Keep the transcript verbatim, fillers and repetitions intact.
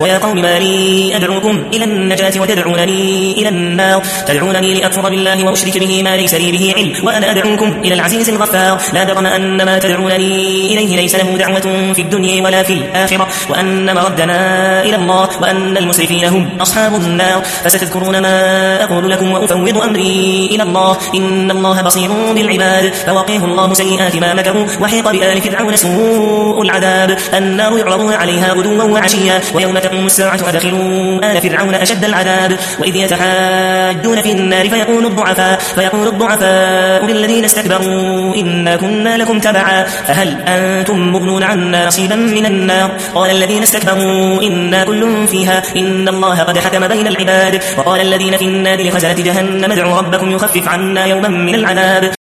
ويا قوم ما لي أدعوكم إلى النجاة وتدعونني إلى النار تدعونني لأكفر بالله وأشرك به ما ليس لي به علم وأنا أدعوكم إلى العزيز الغفار لا جرم أن ما تدعونني إليه ليس له دعوة في الدنيا ولا في الآخرة وأن مردنا إلى الله وأن المسرفين هم أصحاب النار فستذكرون ما أقول لكم وأفوض أمري إلى الله إن الله بصير بالعباد فوقيه الله سيئات ما مكروا وحيق بآل فرعون سوء العذاب النار يعرضون عليها غدوا وعشيا ويوم تقوم الساعة أدخلوا آل فرعون أشد العذاب وإذ يتحاجون في النار فيقول الضعفاء فيقول الضعفاء للذين استكبروا إنا كنا لكم تبعا فهل أنتم مغنون عنا نصيبا من النار قال الذين استكبروا إنا كل فيها إن الله قد حكم بين العباد وقال الذين في النار لخزنة جهنم ادعوا ربكم يخفف عنا يوما من العذاب